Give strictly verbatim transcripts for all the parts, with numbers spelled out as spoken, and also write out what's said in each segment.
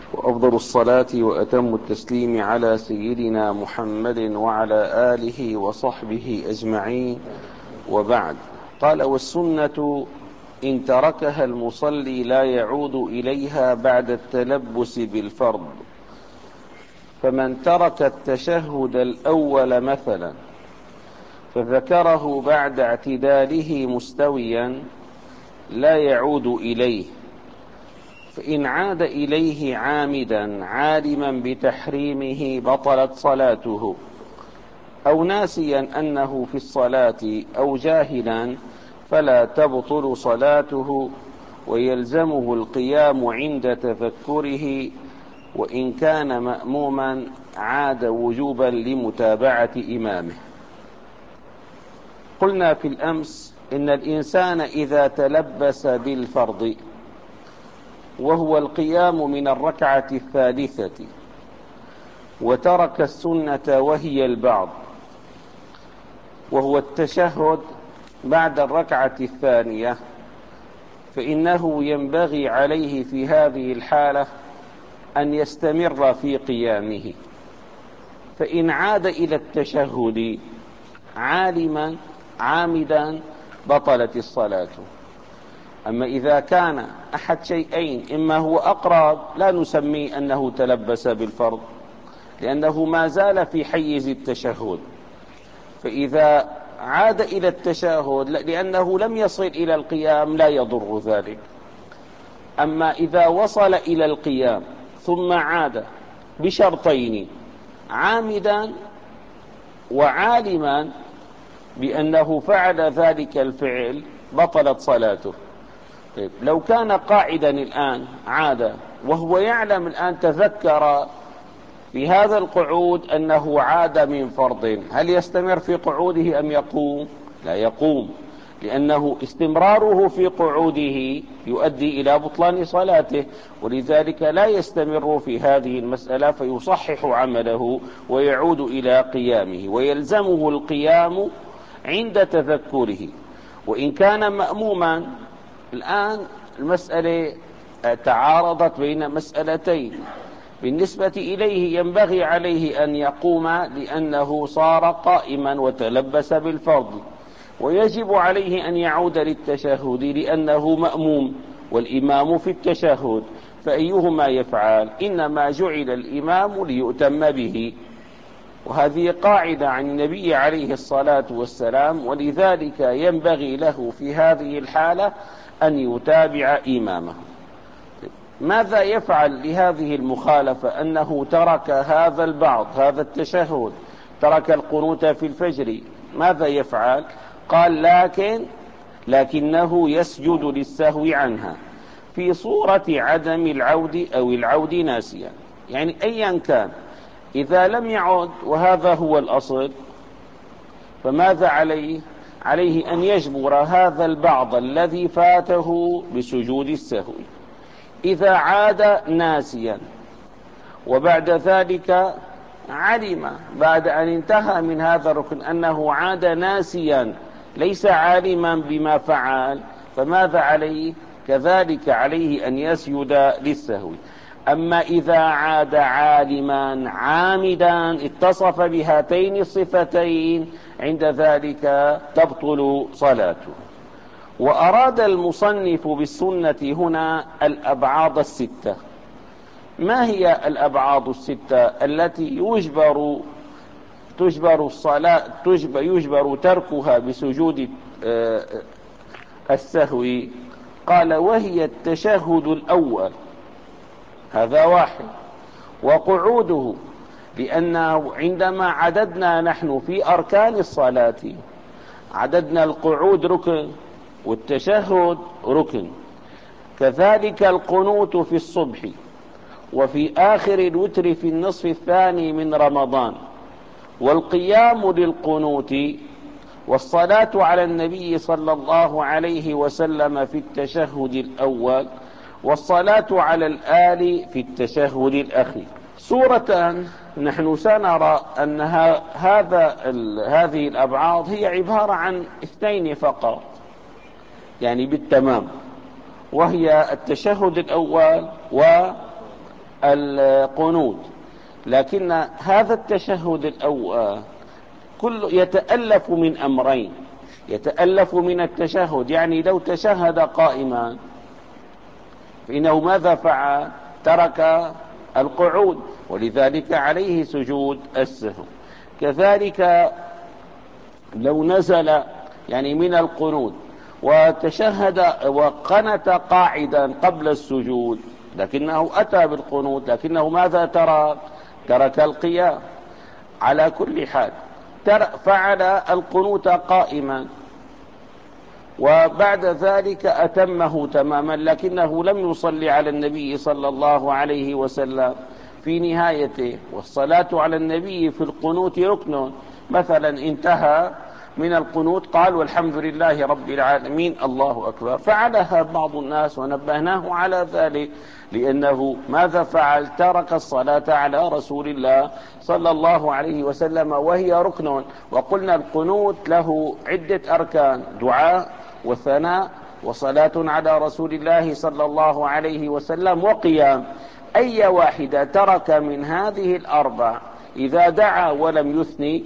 وأفضل الصلاة وأتم التسليم على سيدنا محمد وعلى آله وصحبه أجمعين، وبعد. قال: والسنة إن تركها المصلي لا يعود إليها بعد التلبس بالفرض، فمن ترك التشهد الأول مثلا فذكره بعد اعتداله مستويا لا يعود إليه، فإن عاد إليه عامدا عالما بتحريمه بطلت صلاته، أو ناسيا أنه في الصلاة أو جاهلا فلا تبطل صلاته، ويلزمه القيام عند تذكره، وإن كان مأموما عاد وجوبا لمتابعة إمامه. قلنا في الأمس إن الإنسان إذا تلبس بالفرض وهو القيام من الركعة الثالثة وترك السنة وهي البعض وهو التشهد بعد الركعة الثانية، فإنه ينبغي عليه في هذه الحالة أن يستمر في قيامه. فإن عاد إلى التشهد عالما عامدا بطلت الصلاة. أما إذا كان أحد شيئين: إما هو أقرب لا نسميه أنه تلبس بالفرض لأنه ما زال في حيز التشهد، فإذا عاد إلى التشهد لأنه لم يصل إلى القيام لا يضر ذلك. أما إذا وصل إلى القيام ثم عاد بشرطين: عامدا وعالما بأنه فعل ذلك الفعل، بطلت صلاته. طيب، لو كان قاعدا الآن عاد وهو يعلم الآن، تذكر في هذا القعود أنه عاد من فرض، هل يستمر في قعوده أم يقوم؟ لا يقوم، لأنه استمراره في قعوده يؤدي إلى بطلان صلاته، ولذلك لا يستمر في هذه المسألة، فيصحح عمله ويعود إلى قيامه، ويلزمه القيام عند تذكره. وإن كان مأموما، الآن المسألة تعارضت بين مسألتين: بالنسبة إليه ينبغي عليه أن يقوم لأنه صار قائما وتلبس بالفرض، ويجب عليه أن يعود للتشهد لأنه مأموم والإمام في التشهد، فأيهما يفعل؟ إنما جعل الإمام ليؤتم به، وهذه قاعدة عن النبي عليه الصلاة والسلام، ولذلك ينبغي له في هذه الحالة أن يتابع إمامه. ماذا يفعل لهذه المخالفة؟ أنه ترك هذا البعض، هذا التشهد، ترك القنوت في الفجر، ماذا يفعل؟ قال: لكن لكنه يسجد للسهو عنها في صورة عدم العود أو العود ناسيا، يعني أيا كان. إذا لم يعد وهذا هو الأصل، فماذا عليه؟ عليه أن يجبر هذا البعض الذي فاته بسجود السهو. إذا عاد ناسيا وبعد ذلك علم بعد أن انتهى من هذا الركن أنه عاد ناسيا ليس عالما بما فعل، فماذا عليه؟ كذلك عليه أن يسجد للسهو. أما إذا عاد عالما عامدا اتصف بهاتين الصفتين، عند ذلك تبطل صلاته. وأراد المصنف بالسنة هنا الأبعاض الستة. ما هي الأبعاض الستة التي يجبر تجبر الصلاة تجبر يجبر تركها بسجود السهو؟ قال: وهي التشهد الأول، هذا واحد، وقعوده، لأنه عندما عددنا نحن في أركان الصلاة عددنا القعود ركن والتشهد ركن، كذلك القنوت في الصبح وفي آخر الوتر في النصف الثاني من رمضان، والقيام للقنوت، والصلاة على النبي صلى الله عليه وسلم في التشهد الأول، والصلاة على الآل في التشهد الأخير. صورة نحن سنرى أن هذا هذه الأبعاض هي عبارة عن اثنين فقط، يعني بالتمام، وهي التشهد الأول القنوت، لكن هذا التشهد الأول كل يتألف من أمرين. يتألف من التشهد، يعني لو تشهد قائما فإنه ماذا فعل؟ ترك القعود، ولذلك عليه سجود السهو. كذلك لو نزل يعني من القنوت وتشهد وقنت قاعدا قبل السجود، لكنه أتى بالقنوت لكنه ماذا ترك؟ ترك القيام. على كل حال فعل القنوت قائما وبعد ذلك أتمه تماما، لكنه لم يصلي على النبي صلى الله عليه وسلم في نهايته، والصلاة على النبي في القنوت ركن. مثلا انتهى من القنوت قال والحمد لله رب العالمين الله أكبر، فعلها بعض الناس ونبهناه على ذلك، لأنه ماذا فعل؟ ترك الصلاة على رسول الله صلى الله عليه وسلم وهي ركن. وقلنا القنوت له عدة أركان: دعاء وثناء وصلاة على رسول الله صلى الله عليه وسلم وقيام. أي واحدة ترك من هذه الأربع إذا دعا ولم يثني،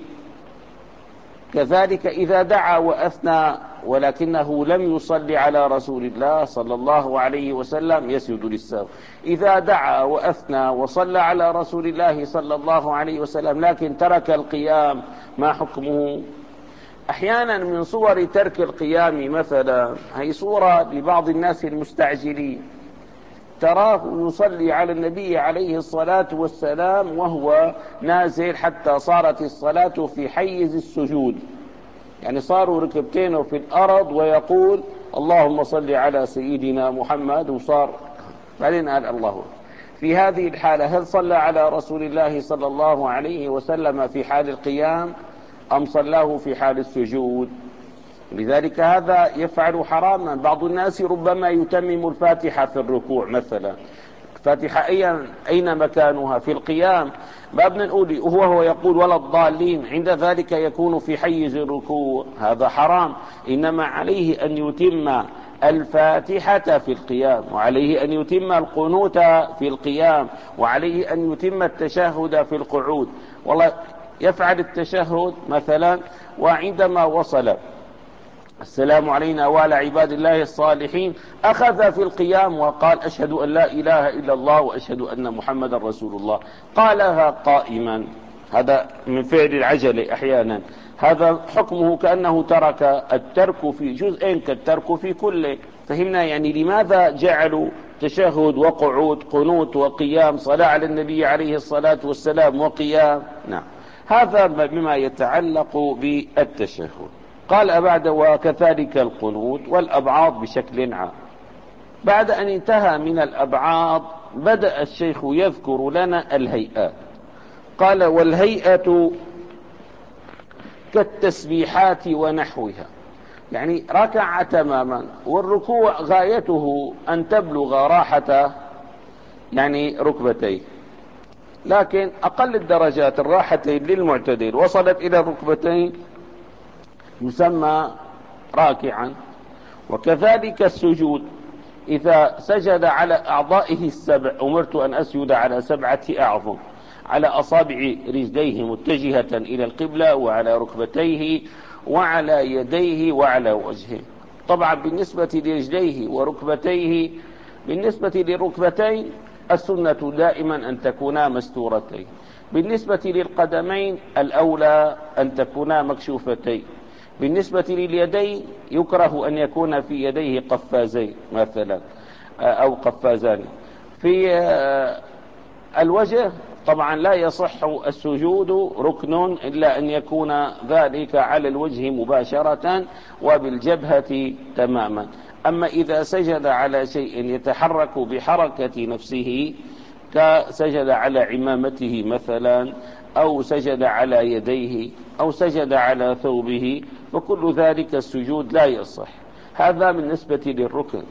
كذلك إذا دعا وأثنى ولكنه لم يصلي على رسول الله صلى الله عليه وسلم يسجد للسهو. إذا دعا وأثنى وصلى على رسول الله صلى الله عليه وسلم لكن ترك القيام، ما حكمه؟ أحيانا من صور ترك القيام مثلا، هي صورة لبعض الناس المستعجلين، تراه يصلي على النبي عليه الصلاة والسلام وهو نازل حتى صارت الصلاة في حيز السجود، يعني صاروا ركبتينه في الأرض ويقول اللهم صل على سيدنا محمد، وصار بعدين قال الله. في هذه الحالة هل صلى على رسول الله صلى الله عليه وسلم في حال القيام أم صلاه في حال السجود؟ لذلك هذا يفعل حراما. بعض الناس ربما يتمم الفاتحة في الركوع مثلا، الفاتحة أين مكانها؟ في القيام، ما بدنا نقول وهو يقول ولا الضالين، عند ذلك يكون في حيز الركوع، هذا حرام. إنما عليه أن يتم الفاتحة في القيام، وعليه أن يتم القنوت في القيام، وعليه أن يتم التشهد في القعود. والله يفعل التشهد مثلا، وعندما وصل السلام علينا وعلى عباد الله الصالحين أخذ في القيام وقال أشهد أن لا إله إلا الله وأشهد أن محمد رسول الله، قالها قائما. هذا من فعل العجلة أحيانا، هذا حكمه كأنه ترك الترك في جزء كالترك في كله. فهمنا يعني لماذا جعلوا تشهد وقعود، قنوت وقيام، صلاة على النبي عليه الصلاة والسلام وقيام. نعم، هذا بما يتعلق بالتشهد. قال بعد وكذلك القنوت والأبعاض بشكل عام. بعد أن انتهى من الأبعاض بدأ الشيخ يذكر لنا الهيئات. قال والهيئة كالتسبيحات ونحوها، يعني ركع تماما، والركوع غايته أن تبلغ راحة يعني ركبتيه، لكن أقل الدرجات الراحتين للمعتدل وصلت إلى الركبتين يسمى راكعا. وكذلك السجود، إذا سجد على أعضائه السبع، أمرت أن أسجد على سبعة أعظم، على أصابع رجليه متجهة إلى القبلة، وعلى ركبتيه، وعلى يديه، وعلى وجهه. طبعا بالنسبة لرجليه وركبتيه، بالنسبة للركبتين السنة دائما أن تكونا مستورتين، بالنسبة للقدمين الأولى أن تكونا مكشوفتين، بالنسبة لليدين يكره أن يكون في يديه قفازين مثلا أو قفازان. في الوجه طبعا لا يصح السجود ركن إلا أن يكون ذلك على الوجه مباشرة وبالجبهة تماما. أما إذا سجد على شيء يتحرك بحركة نفسه كسجد على عمامته مثلا، أو سجد على يديه، أو سجد على ثوبه، فكل ذلك السجود لا يصح. هذا بالنسبة للركن.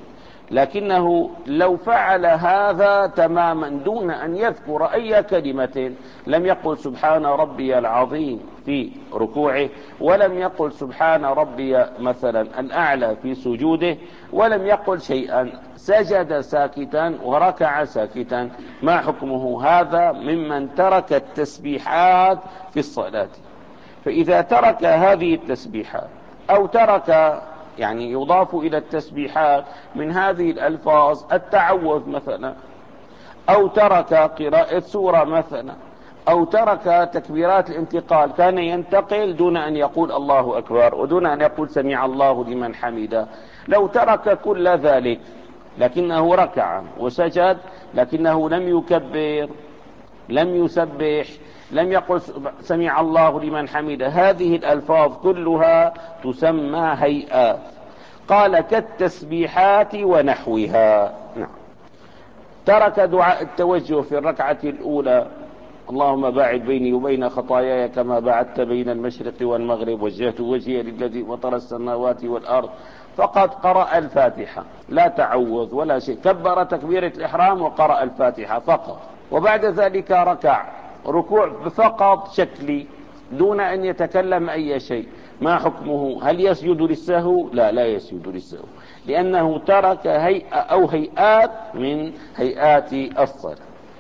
لكنه لو فعل هذا تماما دون أن يذكر أي كلمة، لم يقل سبحان ربي العظيم في ركوعه، ولم يقل سبحان ربي مثلا الأعلى في سجوده، ولم يقل شيئا، سجد ساكتا وركع ساكتا، ما حكمه؟ هذا ممن ترك التسبيحات في الصلاة. فإذا ترك هذه التسبيحات أو ترك، يعني يضاف إلى التسبيحات من هذه الألفاظ التعوذ مثلا، أو ترك قراءة سورة مثلا، أو ترك تكبيرات الانتقال، كان ينتقل دون أن يقول الله أكبر ودون أن يقول سمع الله لمن حمده، لو ترك كل ذلك لكنه ركع وسجد لكنه لم يكبر، لم يسبح، لم يقل سمع الله لمن حمده، هذه الألفاظ كلها تسمى هيئات. قال كالتسبيحات ونحوها. نعم. ترك دعاء التوجه في الركعة الأولى، اللهم باعد بيني وبين خطاياي كما باعدت بين المشرق والمغرب، وجهت وجهي للذي فطر السماوات والأرض، فقد قرأ الفاتحة، لا تعوذ ولا شيء، كبر تكبيرة الإحرام وقرأ الفاتحة فقط، وبعد ذلك ركع ركوع فقط شكلي دون أن يتكلم أي شيء، ما حكمه؟ هل يسجد للسهو؟ لا، لا يسجد للسهو، لأنه ترك هيئة أو هيئات من هيئات الصلاة.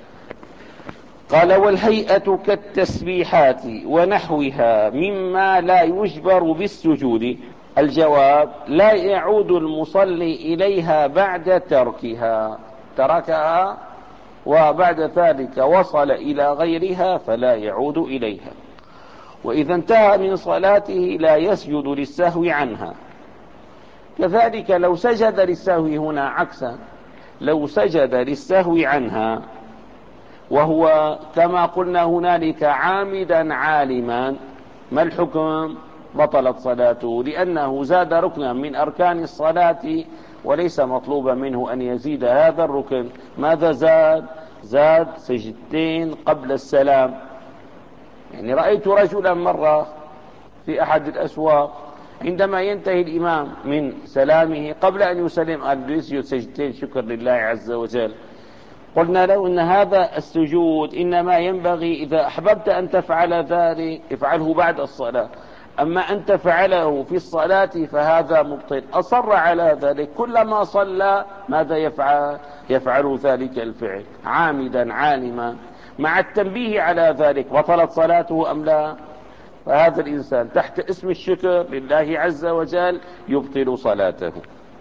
قال والهيئة كالتسبيحات ونحوها مما لا يجبر بالسجود. الجواب: لا يعود المصلي إليها بعد تركها، تركها وبعد ذلك وصل إلى غيرها فلا يعود إليها. وإذا انتهى من صلاته لا يسجد للسهو عنها. كذلك لو سجد للسهو هنا عكسا، لو سجد للسهو عنها وهو كما قلنا هنالك عامدا عالما، ما الحكم؟ بطلت صلاته، لأنه زاد ركنا من أركان الصلاة وليس مطلوبا منه أن يزيد هذا الركن. ماذا زاد؟ زاد سجدتين قبل السلام. يعني رأيت رجلا مرة في أحد الأسواق عندما ينتهي الإمام من سلامه قبل أن يسلم قال يسجد سجدتين شكر لله عز وجل. قلنا له إن هذا السجود إنما ينبغي إذا أحببت أن تفعل ذلك افعله بعد الصلاة، أما أن تفعله في الصلاة فهذا مبطل. أصر على ذلك، كلما صلى ماذا يفعل؟ يفعل ذلك الفعل عامدا عالما مع التنبيه على ذلك. بطلت صلاته أم لا؟ فهذا الإنسان تحت اسم الشكر لله عز وجل يبطل صلاته.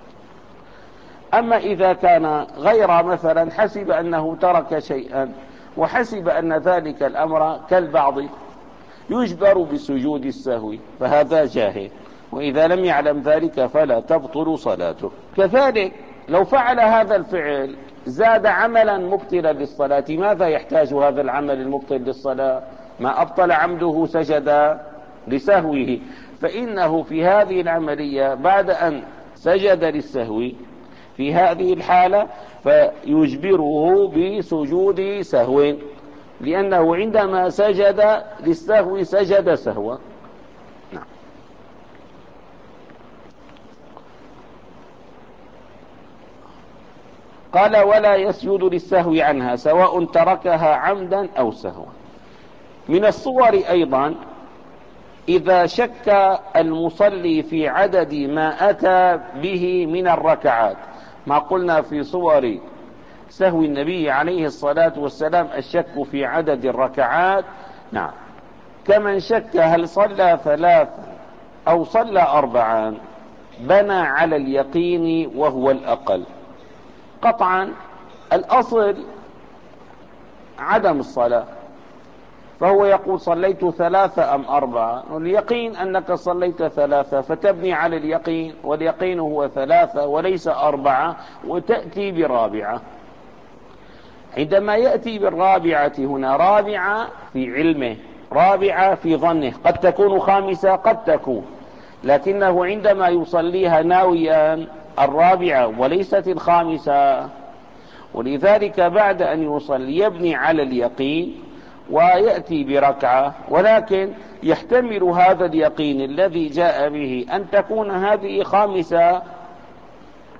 أما إذا كان غير مثلا حسب أنه ترك شيئا وحسب أن ذلك الأمر كالبعض يجبر بسجود السهو فهذا جاهل، وإذا لم يعلم ذلك فلا تبطل صلاته. كذلك لو فعل هذا الفعل زاد عملا مبطلا للصلاة، ماذا يحتاج هذا العمل المبطل للصلاة؟ ما أبطل عمده سجد لسهوه، فإنه في هذه العملية بعد أن سجد للسهو في هذه الحالة فيجبره بسجود سهو، لأنه عندما سجد للسهو سجد سهوا. نعم. قال ولا يسجد للسهو عنها سواء تركها عمدا أو سهوا. من الصور أيضا إذا شك المصلي في عدد ما أتى به من الركعات، ما قلنا في صور سهو النبي عليه الصلاة والسلام الشك في عدد الركعات. نعم. كمن شك هل صلى ثلاثا أو صلى أربعا بنى على اليقين وهو الأقل. قطعا الأصل عدم الصلاة، فهو يقول صليت ثلاثة أم أربعة، واليقين أنك صليت ثلاثة فتبني على اليقين، واليقين هو ثلاثة وليس أربعة، وتأتي برابعة. عندما يأتي بالرابعة هنا رابعة في علمه، رابعة في ظنه، قد تكون خامسة قد تكون، لكنه عندما يصليها ناويا الرابعة وليست الخامسة، ولذلك بعد أن يصلي يبني على اليقين ويأتي بركعة، ولكن يحتمل هذا اليقين الذي جاء به أن تكون هذه خامسة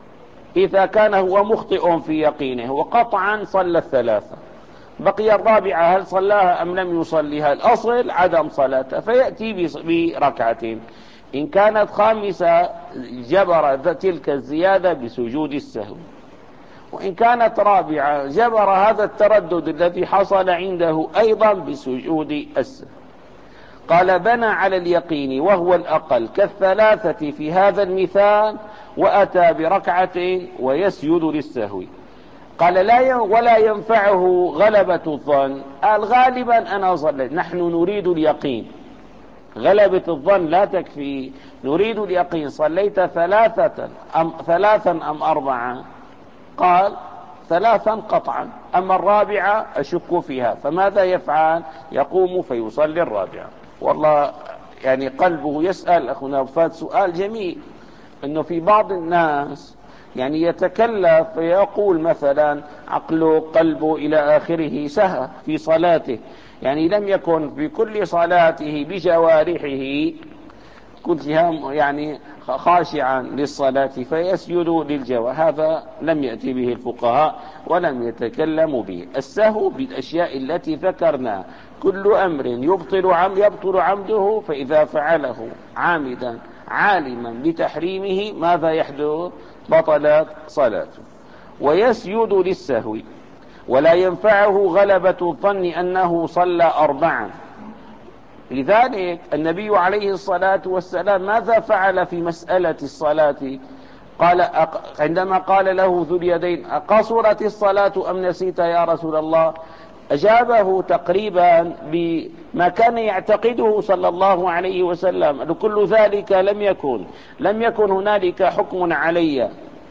إذا كان هو مخطئ في يقينه وقطعا صلى الثلاثة، بقي الرابعة هل صلاها أم لم يصليها؟ الأصل عدم صلاته، فيأتي بركعتين. إن كانت خامسة جبر تلك الزيادة بسجود السهو، وإن كانت رابعة جبر هذا التردد الذي حصل عنده أيضا بسجود السهو. قال بنى على اليقين وهو الأقل كالثلاثة في هذا المثال، وأتى بركعتين ويسجد للسهو. قال لا ولا ينفعه غلبة الظن، قال غالبا أنا صليت، نحن نريد اليقين، غلبة الظن لا تكفي، نريد اليقين، صليت ثلاثة أم ثلاثا أم أربعة؟ قال ثلاثا قطعا، أما الرابعة أشك فيها، فماذا يفعل؟ يقوم فيصلي الرابعة. والله يعني قلبه يسأل أخونا وفات سؤال جميل، أنه في بعض الناس يعني يتكلف فيقول مثلا عقله قلبه إلى آخره سهى في صلاته، يعني لم يكن في كل صلاته بجوارحه كلها يعني خاشعا للصلاة فيسجد للجوارح، هذا لم يأتي به الفقهاء ولم يتكلموا به. السهو بالأشياء التي ذكرنا، كل أمر يبطل عم يبطل عمده، فإذا فعله عامدا عالما بتحريمه ماذا يحدث؟ بطلت صلاته. ويسجد للسهو ولا ينفعه غلبة الظن أنه صلى أربعا. لذلك النبي عليه الصلاة والسلام ماذا فعل في مسألة الصلاة؟ قال عندما قال له ذو اليدين أقصرت الصلاة أم نسيت يا رسول الله؟ أجابه تقريبا بما كان يعتقده صلى الله عليه وسلم، كل ذلك لم يكن لم يكن هنالك حكم علي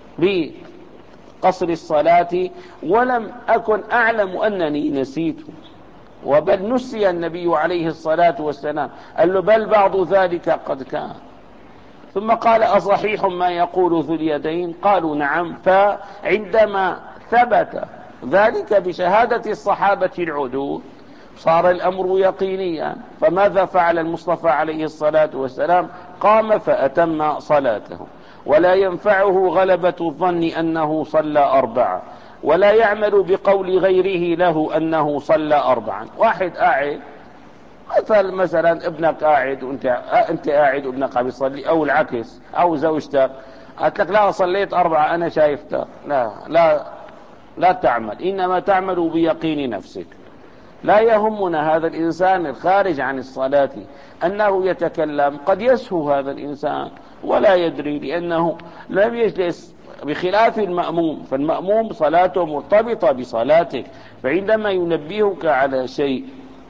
بقصر الصلاة، ولم أكن أعلم أنني نسيت، وبل نسي النبي عليه الصلاة والسلام، قال له بل بعض ذلك قد كان. ثم قال أصحيح ما يقول ذو اليدين؟ قالوا نعم. فعندما ثبت ذلك بشهادة الصحابة العدول صار الأمر يقينيا، فماذا فعل المصطفى عليه الصلاة والسلام؟ قام فأتم صلاته. ولا ينفعه غلبة الظن أنه صلى أربعة، ولا يعمل بقول غيره له أنه صلى أربعا. واحد قاعد مثل مثلا ابنك قاعد وانت انت قاعد وابنك عم يصلي، او العكس، او زوجتك قالت لك لا صليت أربعة أنا شايفتك، لا لا لا تعمل، إنما تعمل بيقين نفسك. لا يهمنا هذا الإنسان الخارج عن الصلاة أنه يتكلم، قد يسهو هذا الإنسان ولا يدري لأنه لم يجلس، بخلاف المأموم، فالمأموم صلاته مرتبطة بصلاتك، فعندما ينبهك على شيء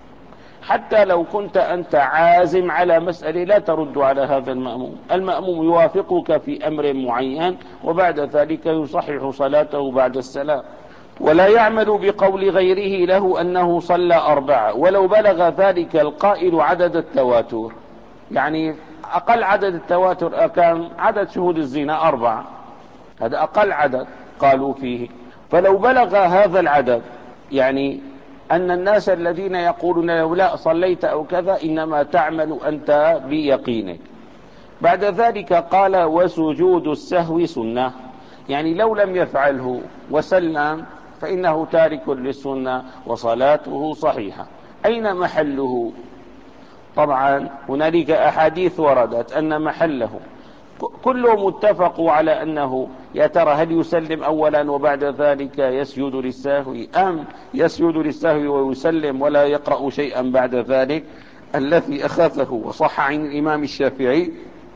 حتى لو كنت أنت عازم على مسألة لا ترد على هذا المأموم، المأموم يوافقك في أمر معين وبعد ذلك يصحح صلاته بعد السلام. ولا يعمل بقول غيره له أنه صلى أربعة ولو بلغ ذلك القائل عدد التواتر، يعني أقل عدد التواتر كان عدد شهود الزنا أربعة، هذا أقل عدد قالوا فيه، فلو بلغ هذا العدد يعني أن الناس الذين يقولون له لا صليت أو كذا إنما تعمل أنت بيقينك. بعد ذلك قال وسجود السهو سنة، يعني لو لم يفعله وسلم فإنه تارك للسنة وصلاته صحيحة. أين محله؟ طبعا هنالك أحاديث وردت أن محله كلهم اتفقوا على أنه يا ترى هل يسلم أولا وبعد ذلك يسجد للسهو، أم يسجد للسهو ويسلم ولا يقرأ شيئا بعد ذلك؟ الذي أخذه وصح عن الإمام الشافعي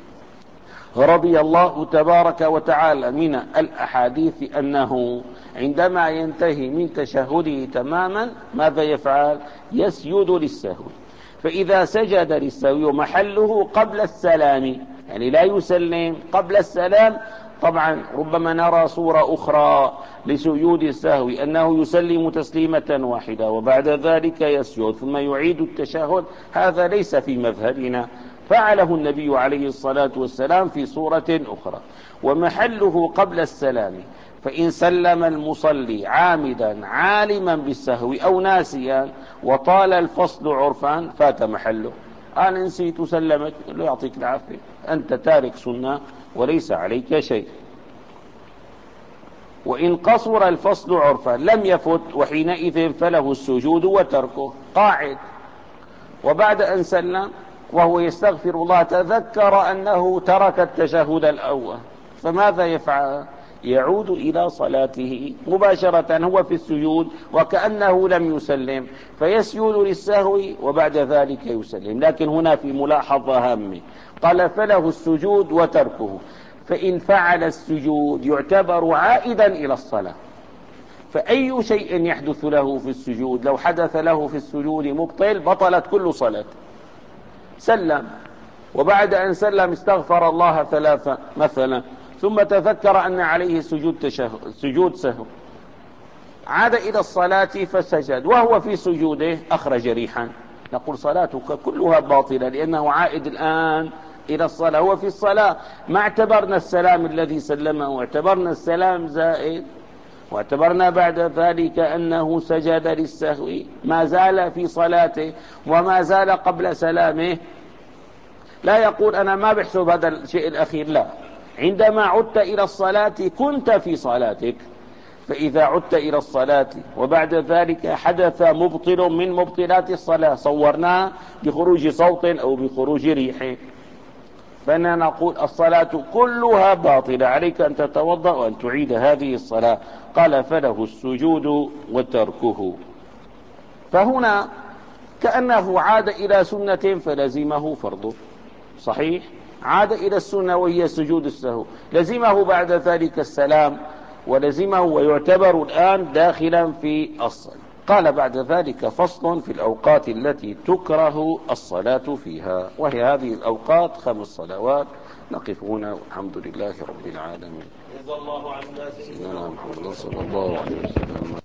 رضي الله تبارك وتعالى من الأحاديث أنه عندما ينتهي من تشهده تماما ماذا يفعل؟ يسجد للسهو. فإذا سجد للسهو محله قبل السلام، يعني لا يسلم قبل السلام، طبعا ربما نرى صورة أخرى لسجود السهو أنه يسلم تسليمة واحدة وبعد ذلك يسجد ثم يعيد التشهد، هذا ليس في مذهبنا، فعله النبي عليه الصلاة والسلام في صورة أخرى. ومحله قبل السلام، فإن سلم المصلي عامدا عالما بالسهو أو ناسيا وطال الفصل عرفا فات محله، قال نسيت سلمت، له يعطيك العافية، أنت تارك سنة وليس عليك شيء. وإن قصر الفصل عرفا لم يفت، وحينئذ فله السجود وتركه. قاعد وبعد أن سلم وهو يستغفر الله تذكر أنه ترك التشهد الأول، فماذا يفعل؟ يعود إلى صلاته مباشرة، هو في السجود وكأنه لم يسلم، فيسجد للسهو وبعد ذلك يسلم. لكن هنا في ملاحظة هامة، قال فله السجود وتركه، فإن فعل السجود يعتبر عائدا إلى الصلاة. فأي شيء يحدث له في السجود لو حدث له في السجود مبطل بطلت كل صلاة. سلم وبعد أن سلم استغفر الله ثلاثة مثلا، ثم تذكر أن عليه سجود تشهد سجود سهو، عاد إلى الصلاة فسجد وهو في سجوده أخرج ريحا، نقول صلاتك كلها باطلة لأنه عائد الآن إلى الصلاة. هو في الصلاة ما اعتبرنا السلام الذي سلمه، واعتبرنا السلام زائد، واعتبرنا بعد ذلك أنه سجد للسهو، ما زال في صلاته وما زال قبل سلامه. لا يقول أنا ما بحسب هذا الشيء الأخير، لا، عندما عدت إلى الصلاة كنت في صلاتك. فإذا عدت إلى الصلاة وبعد ذلك حدث مبطل من مبطلات الصلاة صورناه بخروج صوت أو بخروج ريح، فإننا نقول الصلاة كلها باطلة، عليك أن تتوضأ وأن تعيد هذه الصلاة. قال فله السجود وتركه. فهنا كأنه عاد إلى سنة فلزمه فرضه، صحيح، عاد إلى السنة وهي سجود السهو، لزمه بعد ذلك السلام ولزمه ويعتبر الآن داخلا في الصلاة. قال بعد ذلك فصل في الأوقات التي تكره الصلاة فيها، وهي هذه الأوقات خمس صلوات. نقف هنا والحمد لله رب العالمين. رضي الله عنا سيدنا محمد صلى الله عليه وسلم.